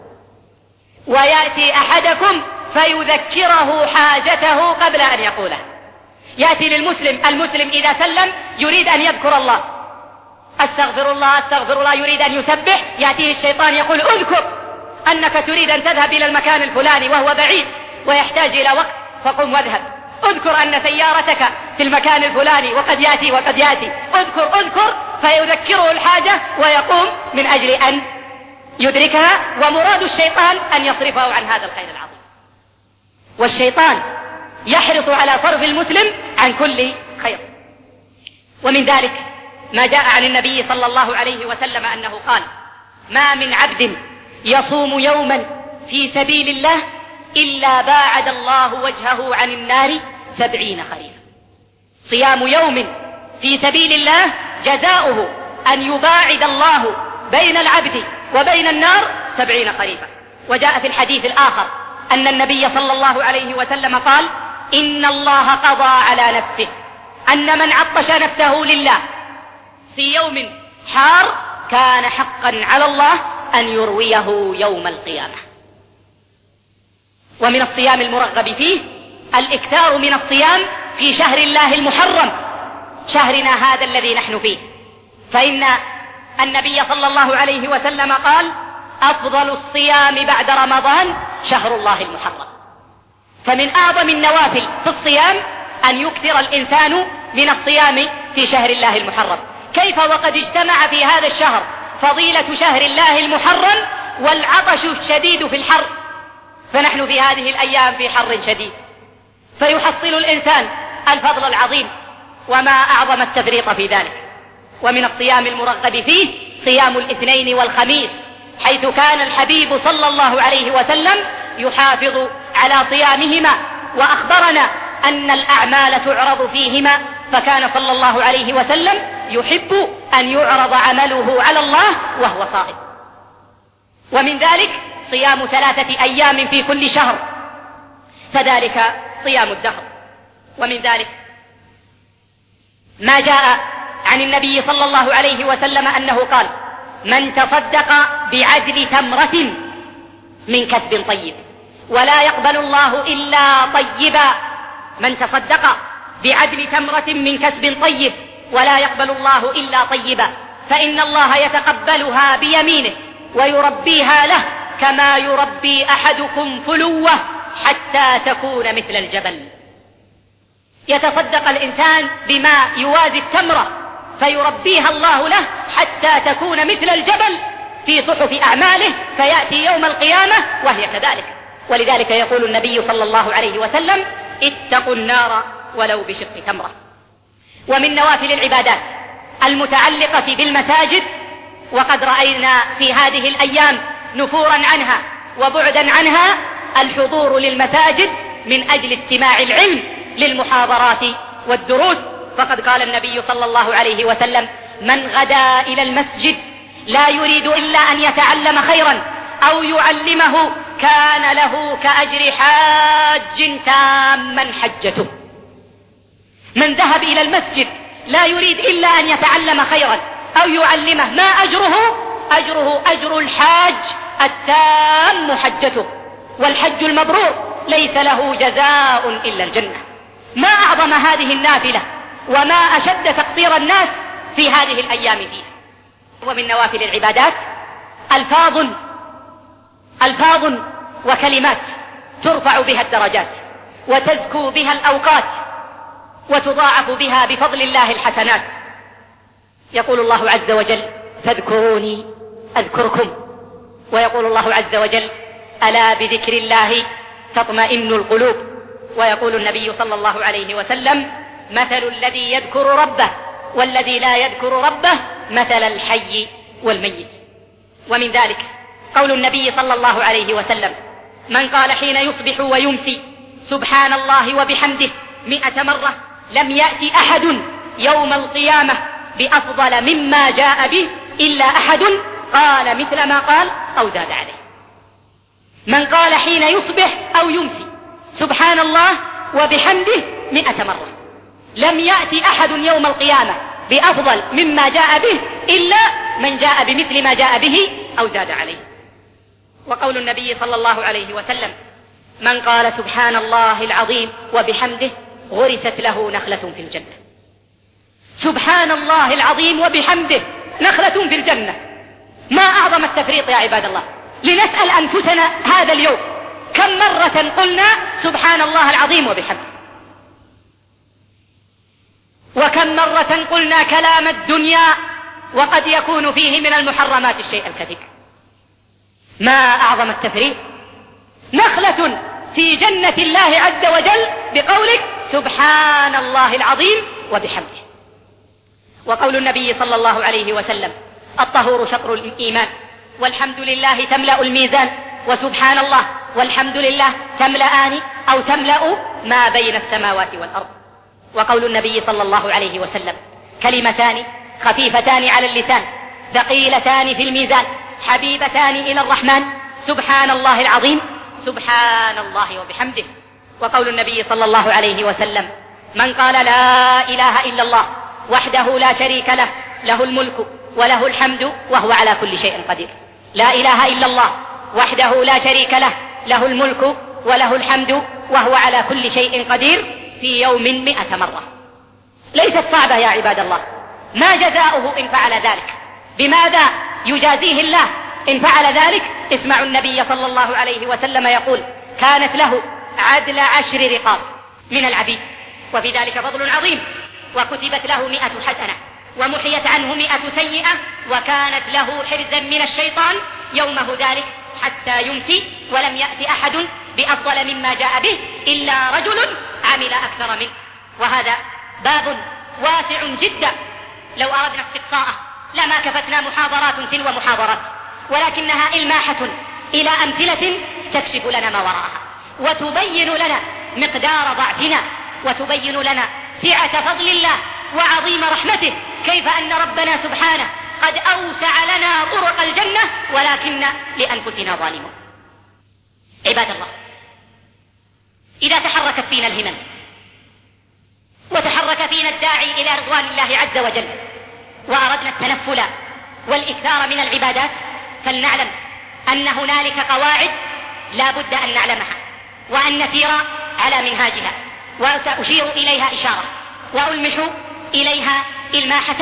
ويأتي أحدكم فيذكره حاجته قبل أن يقولها. يأتي المسلم إذا سلم يريد أن يذكر الله، أستغفر الله أستغفر الله، يريد أن يسبح، يأتيه الشيطان يقول: اذكر أنك تريد أن تذهب إلى المكان الفلاني وهو بعيد ويحتاج إلى وقت، فقم واذهب. اذكر أن سيارتك في المكان الفلاني وقد يأتي وقد يأتي، اذكر، فيذكره الحاجة ويقوم من أجل أن يدركها. ومراد الشيطان أن يصرفه عن هذا الخير العظيم، والشيطان يحرص على صرف المسلم عن كل خير. ومن ذلك ما جاء عن النبي صلى الله عليه وسلم أنه قال: ما من عبد يصوم يوما في سبيل الله إلا باعد الله وجهه عن النار 70 خريفا. صيام يوم في سبيل الله جزاؤه أن يباعد الله بين العبد وبين النار 70 خريفا. وجاء في الحديث الآخر أن النبي صلى الله عليه وسلم قال: إن الله قضى على نفسه أن من عطش نفسه لله في يوم حار كان حقا على الله أن يرويه يوم القيامة. ومن الصيام المرغب فيه الإكثار من الصيام في شهر الله المحرم، شهرنا هذا الذي نحن فيه، فإن النبي صلى الله عليه وسلم قال: أفضل الصيام بعد رمضان شهر الله المحرم. فمن أعظم النوافل في الصيام أن يكثر الإنسان من الصيام في شهر الله المحرم. كيف وقد اجتمع في هذا الشهر فضيلة شهر الله المحرم والعطش الشديد في الحر، فنحن في هذه الأيام في حر شديد، فيحصل الإنسان الفضل العظيم، وما أعظم التفريط في ذلك. ومن الصيام المرغب فيه صيام الاثنين والخميس، حيث كان الحبيب صلى الله عليه وسلم يحافظ على صيامهما، وأخبرنا أن الأعمال تعرض فيهما، فكان صلى الله عليه وسلم يحب أن يعرض عمله على الله وهو صائم. ومن ذلك صيام 3 أيام في كل شهر، فذلك صيام الدهر. ومن ذلك ما جاء عن النبي صلى الله عليه وسلم أنه قال: من تصدق بعدل تمرة من كسب طيب ولا يقبل الله إلا طيبا. من تصدق بعدل تمرة من كسب طيب ولا يقبل الله إلا طيبا، فإن الله يتقبلها بيمينه ويربيها له كما يربي أحدكم فلوه حتى تكون مثل الجبل. يتصدق الإنسان بما يوازي التمرة فيربيها الله له حتى تكون مثل الجبل في صحف أعماله، فيأتي يوم القيامة وهي كذلك. ولذلك يقول النبي صلى الله عليه وسلم: اتقوا النار ولو بشق تمرة. ومن نوافل العبادات المتعلقة بالمساجد، وقد رأينا في هذه الأيام نفورا عنها وبعدا عنها، الحضور للمساجد من أجل استماع العلم للمحاضرات والدروس. فقد قال النبي صلى الله عليه وسلم: من غدا إلى المسجد لا يريد إلا أن يتعلم خيرا أو يعلمه كان له كأجر حاج تاما حجته. من ذهب إلى المسجد لا يريد إلا أن يتعلم خيرا أو يعلمه، ما أجره؟ أجره أجر الحاج التام حجته. والحج المبرور ليس له جزاء إلا الجنة. ما أعظم هذه النافلة وما أشد تقصير الناس في هذه الأيام فيها. ومن نوافل العبادات ألفاظ وكلمات ترفع بها الدرجات وتزكو بها الأوقات وتضاعف بها بفضل الله الحسنات. يقول الله عز وجل: فاذكروني أذكركم. ويقول الله عز وجل: ألا بذكر الله تطمئن القلوب. ويقول النبي صلى الله عليه وسلم: مثل الذي يذكر ربه والذي لا يذكر ربه مثل الحي والميت. ومن ذلك قول النبي صلى الله عليه وسلم: من قال حين يصبح ويمسي سبحان الله وبحمده 100 مرة لم يأتي أحد يوم القيامة بأفضل مما جاء به إلا أحد قال مثل ما قال أو زاد عليه. من قال حين يصبح أو يمسي سبحان الله وبحمده 100 مرة لم يأتي أحد يوم القيامة بأفضل مما جاء به إلا من جاء بمثل ما جاء به أو زاد عليه. وقول النبي صلى الله عليه وسلم: من قال سبحان الله العظيم وبحمده غرست له نخلة في الجنة. سبحان الله العظيم وبحمده نخلة في الجنة. ما أعظم التفريط يا عباد الله. لنسأل أنفسنا هذا اليوم: كم مرة قلنا سبحان الله العظيم وبحمده؟ وكم مرة قلنا كلام الدنيا وقد يكون فيه من المحرمات الشيء الكثير؟ ما أعظم التفريط. نخلة في جنة الله عز وجل بقولك سبحان الله العظيم وبحمده. وقول النبي صلى الله عليه وسلم: الطهور شطر الإيمان والحمد لله تملأ الميزان وسبحان الله والحمد لله تملأان أو تملأ ما بين السماوات والأرض. وقول النبي صلى الله عليه وسلم: كلمتان خفيفتان على اللسان ثقيلتان في الميزان حبيبتان إلى الرحمن سبحان الله العظيم سبحان الله وبحمده. وقول النبي صلى الله عليه وسلم: من قال لا إله إلا الله وحده لا شريك له له الملك وله الحمد وهو على كل شيء قدير. لا إله إلا الله وحده لا شريك له له الملك وله الحمد وهو على كل شيء قدير في يوم 100 مرة. ليست صعبة يا عباد الله. ما جزاؤه إن فعل ذلك؟ بماذا يجازيه الله إن فعل ذلك؟ اسمعوا النبي صلى الله عليه وسلم يقول: كانت له عدل 10 رقاب من العبيد، وفي ذلك فضل عظيم. وكتبت له 100 حسنة ومحيت عنه 100 سيئة، وكانت له حرزا من الشيطان يومه ذلك حتى يمسي، ولم يأت أحد بأفضل مما جاء به إلا رجل عمل أكثر منه. وهذا باب واسع جدا، لو أردنا استقصاءه لما كفتنا محاضرات تلو محاضرات، ولكنها إلماحة إلى أمثلة تكشف لنا ما وراءها، وتبين لنا مقدار ضعفنا، وتبين لنا سعة فضل الله وعظيم رحمته، كيف أن ربنا سبحانه قد أوسع لنا طرق الجنة ولكن لأنفسنا ظالمون. عباد الله، إذا تحركت فينا الهمم وتحرك فينا الداعي إلى رضوان الله عز وجل، وأردنا التنفل والإكثار من العبادات، فلنعلم أن هنالك قواعد لا بد أن نعلمها وأن نسير على منهاجها، وسأشير إليها إشارة وألمح إليها إلماحة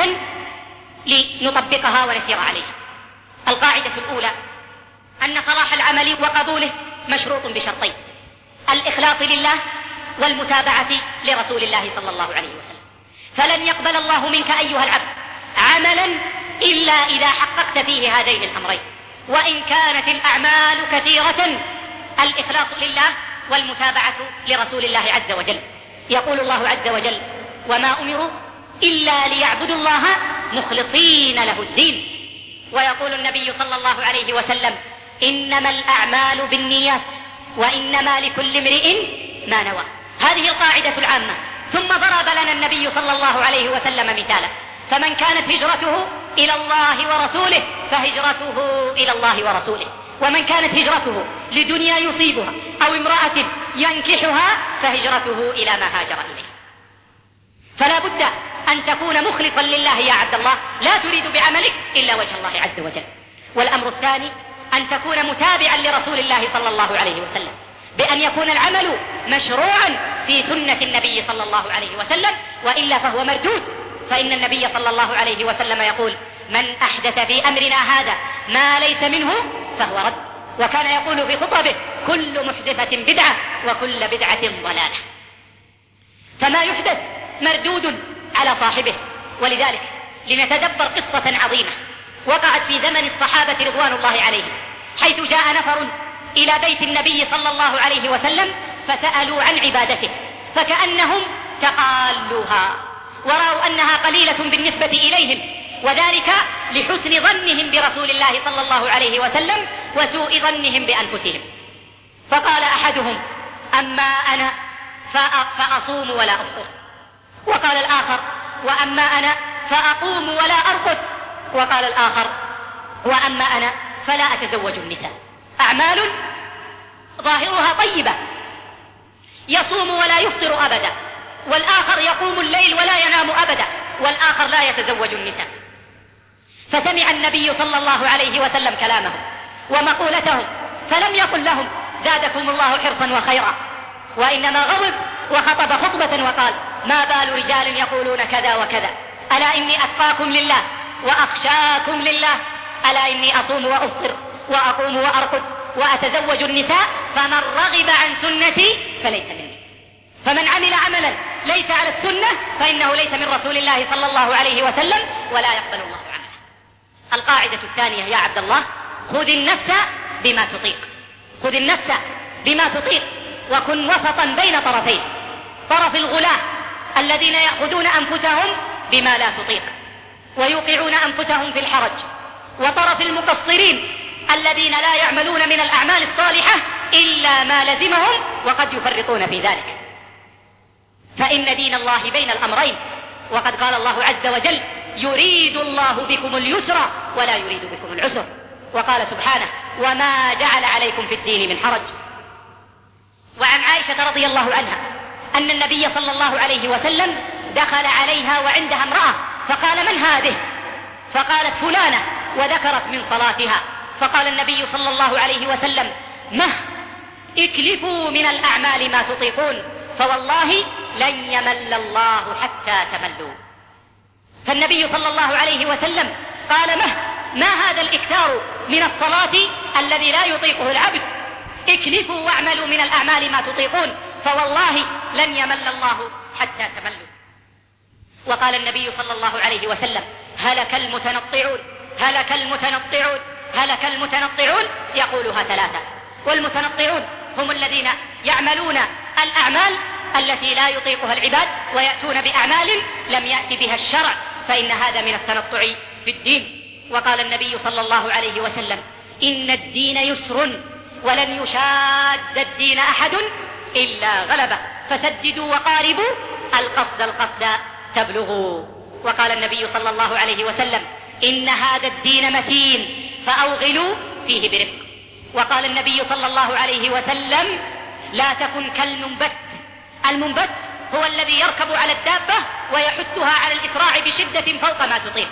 لنطبقها ونسير عليها. القاعدة الأولى أن صلاح العمل وقبوله مشروط بشرطين: الإخلاص لله والمتابعة لرسول الله صلى الله عليه وسلم. فلن يقبل الله منك أيها العبد عملا إلا إذا حققت فيه هذين الأمرين، وإن كانت الأعمال كثيرة. الإخلاص لله والمتابعة لرسول الله عز وجل. يقول الله عز وجل: وما أمروا إلا ليعبدوا الله مخلصين له الدين. ويقول النبي صلى الله عليه وسلم: إنما الأعمال بالنيات وإنما لكل امرئ ما نوى. هذه القاعدة العامة. ثم ضرب لنا النبي صلى الله عليه وسلم مثالا: فمن كانت هجرته إلى الله ورسوله فهجرته إلى الله ورسوله، ومن كانت هجرته لدنيا يصيبها أو امرأة ينكحها فهجرته إلى ما هاجر إليه. فلا بد أن تكون مخلصا لله يا عبد الله، لا تريد بعملك إلا وجه الله عز وجل. والأمر الثاني أن تكون متابعا لرسول الله صلى الله عليه وسلم، بأن يكون العمل مشروعا في سنة النبي صلى الله عليه وسلم، وإلا فهو مردود. فإن النبي صلى الله عليه وسلم يقول: من أحدث في أمرنا هذا ما ليس منه فهو رد. وكان يقول في خطبه: كل محدثة بدعة وكل بدعة ضلالة. فما يحدث مردود على صاحبه. ولذلك لنتدبر قصة عظيمة وقعت في زمن الصحابة رضوان الله عليهم، حيث جاء نفر إلى بيت النبي صلى الله عليه وسلم فسألوا عن عبادته، فكأنهم تقالوها ورأوا أنها قليلة بالنسبة إليهم، وذلك لحسن ظنهم برسول الله صلى الله عليه وسلم وسوء ظنهم بأنفسهم. فقال أحدهم: أما أنا فأصوم ولا أفطر. وقال الآخر: وأما أنا فأقوم ولا أرقد. وقال الآخر: وأما أنا فلا أتزوج النساء. أعمال ظاهرها طيبة، يصوم ولا يفطر أبدا، والآخر يقوم الليل ولا ينام أبدا، والآخر لا يتزوج النساء. فسمع النبي صلى الله عليه وسلم كلامهم ومقولتهم، فلم يقل لهم: زادكم الله حرصا وخيرا، وإنما غضب وخطب خطبة وقال: ما بال رجال يقولون كذا وكذا، ألا إني أتقاكم لله وأخشاكم لله، ألا إني أصوم وأفطر وأقوم وأرقد وأتزوج النساء، فمن رغب عن سنتي فليس مني. فمن عمل عملا ليس على السنة فإنه ليس من رسول الله صلى الله عليه وسلم، ولا يقبل الله عمله. القاعدة الثانية يا عبد الله: خذ النفس بما تطيق. خذ النفس بما تطيق، وكن وسطا بين طرفين: طرف الغلاة الذين يأخذون أنفسهم بما لا تطيق ويوقعون أنفسهم في الحرج، وطرف المقصرين الذين لا يعملون من الأعمال الصالحة إلا ما لزمهم وقد يفرطون في ذلك. فإن دين الله بين الأمرين، وقد قال الله عز وجل: يريد الله بكم اليسر ولا يريد بكم العسر. وقال سبحانه: وما جعل عليكم في الدين من حرج. وعن عائشة رضي الله عنها أن النبي صلى الله عليه وسلم دخل عليها وعندها امرأة، فقال: من هذه؟ فقالت: فلانة، وذكرت من صلاتها. فقال النبي صلى الله عليه وسلم: اكلفوا من الأعمال ما تطيقون، فوالله لن يمل الله حتى تملوا. فالنبي صلى الله عليه وسلم قال: ما هذا الإكثار من الصلاة الذي لا يطيقه العبد؟ اكلفوا واعملوا من الأعمال ما تطيقون، فوالله لن يمل الله حتى تملوا. وقال النبي صلى الله عليه وسلم: هلك المتنطعون هلك المتنطعون هلك المتنطعون، يقولها ثلاثة. والمتنطعون هم الذين يعملون الأعمال التي لا يطيقها العباد ويأتون بأعمال لم يأتي بها الشرع، فإن هذا من التنطع في الدين. وقال النبي صلى الله عليه وسلم: إن الدين يسر ولن يشاد الدين أحد إلا غلبه، فسددوا وقاربوا القصد تبلغوا. وقال النبي صلى الله عليه وسلم: إن هذا الدين متين فأوغلوا فيه برفق. وقال النبي صلى الله عليه وسلم: لا تكن كالمنبت. المنبت هو الذي يركب على الدابة ويحثها على الإسراع بشدة فوق ما تطيق.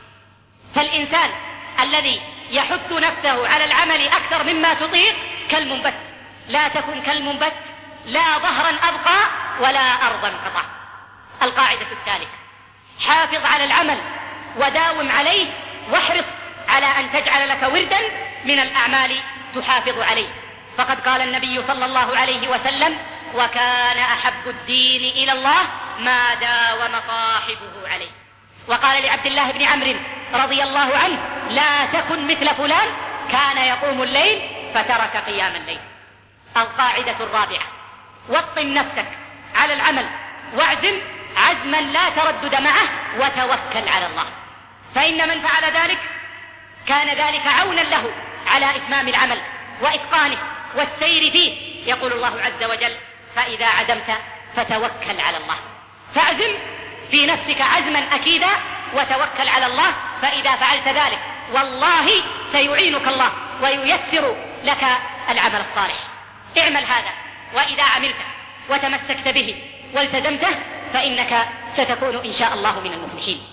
فالإنسان الذي يحث نفسه على العمل أكثر مما تطيق كالمنبت. لا تكن كالمنبت، لا ظهرا أبقى ولا أرضا قطع. القاعدة الثالثة: حافظ على العمل وداوم عليه، واحرص على أن تجعل لك وردا من الأعمال تحافظ عليه. فقد قال النبي صلى الله عليه وسلم: وكان أحب الدين إلى الله ما داوم صاحبه عليه. وقال لعبد الله بن عمرو رضي الله عنه: لا تكن مثل فلان كان يقوم الليل فترك قيام الليل. القاعدة الرابعة: وطن نفسك على العمل واعزم عزما لا تردد معه وتوكل على الله، فإن من فعل ذلك كان ذلك عونا له على إتمام العمل وإتقانه والسير فيه. يقول الله عز وجل: فإذا عزمت فتوكل على الله. فاعزم في نفسك عزما أكيدا وتوكل على الله، فإذا فعلت ذلك والله سيعينك الله وييسر لك العمل الصالح. اعمل هذا، وإذا عملت وتمسكت به والتزمته فإنك ستكون إن شاء الله من المفلحين.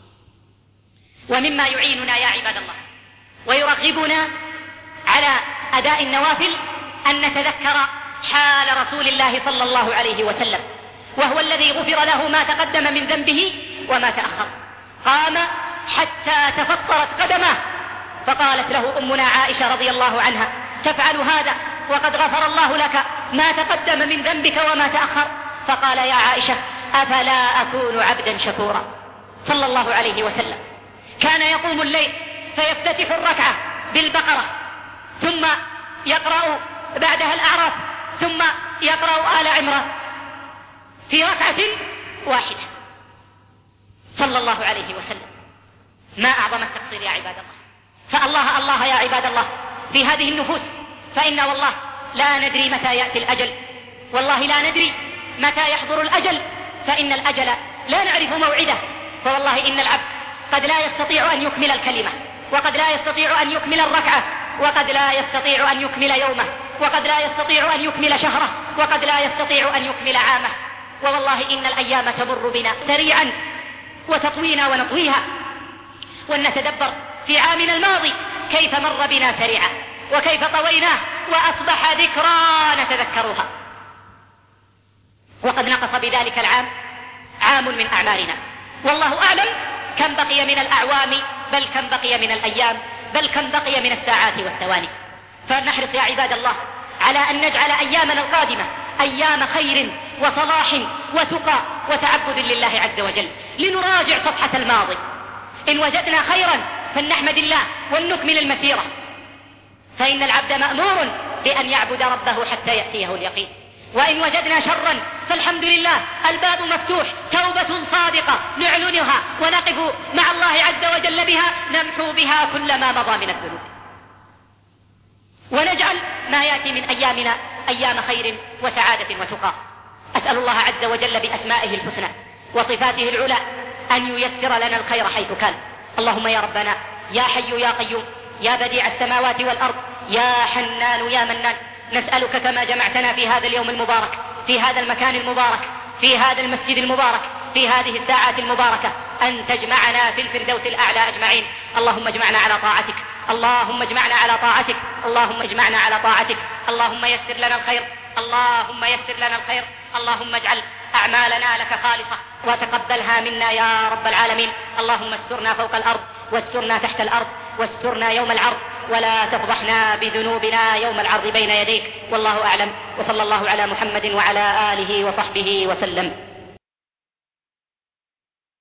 ومما يعيننا يا عباد الله ويرغبنا على أداء النوافل أن نتذكر حال رسول الله صلى الله عليه وسلم، وهو الذي غفر له ما تقدم من ذنبه وما تأخر. قام حتى تفطرت قدمه، فقالت له أمنا عائشة رضي الله عنها: تفعل هذا وقد غفر الله لك ما تقدم من ذنبك وما تأخر؟ فقال: يا عائشة أفلا أكون عبدا شكورا. صلى الله عليه وسلم كان يقوم الليل فيفتتح الركعة بالبقرة، ثم يقرأ بعدها الأعراف، ثم يقرأ آل عمران في ركعة واحدة صلى الله عليه وسلم. ما أعظم التقصير يا عباد الله. فالله الله يا عباد الله في هذه النفوس، فإن والله لا ندري متى يأتي الأجل، والله لا ندري متى يحضر الأجل، فإن الأجل لا نعرف موعده. فوالله إن العبد قد لا يستطيع أن يكمل الكلمة، وقد لا يستطيع أن يكمل الركعة، وقد لا يستطيع أن يكمل يومه، وقد لا يستطيع أن يكمل شهره، وقد لا يستطيع أن يكمل عامه. ووالله إن الأيام تمر بنا سريعا وتطوينا ونطويها، ونتدبر في عامنا الماضي كيف مر بنا سريعا وكيف طويناه وأصبح ذكرى نتذكرها، وقد نقص بذلك العام عام من أعمارنا. والله أعلم كم بقي من الأعوام، بل كم بقي من الأيام، بل كم بقي من الساعات والثواني. فنحرص يا عباد الله على أن نجعل أيامنا القادمة أيام خير وصلاح وتقى وتعبد لله عز وجل، لنراجع صفحة الماضي. إن وجدنا خيرا فلنحمد الله ولنكمل المسيرة، فإن العبد مأمور بأن يعبد ربه حتى يأتيه اليقين. وإن وجدنا شرا فالحمد لله، الباب مفتوح، توبة صادقة نعلنها ونقف مع الله عز وجل بها، نمحو بها كل ما مضى من الذنوب، ونجعل ما يأتي من أيامنا أيام خير وسعادة وتقى. أسأل الله عز وجل بأسمائه الحسنى وصفاته العلى أن ييسر لنا الخير حيث كان. اللهم يا ربنا يا حي يا قيوم يا بديع السماوات والأرض يا حنان يا منان، نسألك كما جمعتنا في هذا اليوم المبارك، في هذا المكان المبارك، في هذا المسجد المبارك، في هذه الساعات المباركة، أن تجمعنا في الفردوس الأعلى أجمعين. اللهم اجمعنا على طاعتك، اللهم اجمعنا على طاعتك، اللهم اجمعنا على طاعتك. اللهم يسر لنا الخير، اللهم يسر لنا الخير. اللهم اجعل أعمالنا لك خالصة وتقبلها منا يا رب العالمين. اللهم استرنا فوق الأرض، واسترنا تحت الأرض، واسترنا يوم العرض، ولا تفضحنا بذنوبنا يوم العرض بين يديك. والله أعلم، وصلى الله على محمد وعلى آله وصحبه وسلم.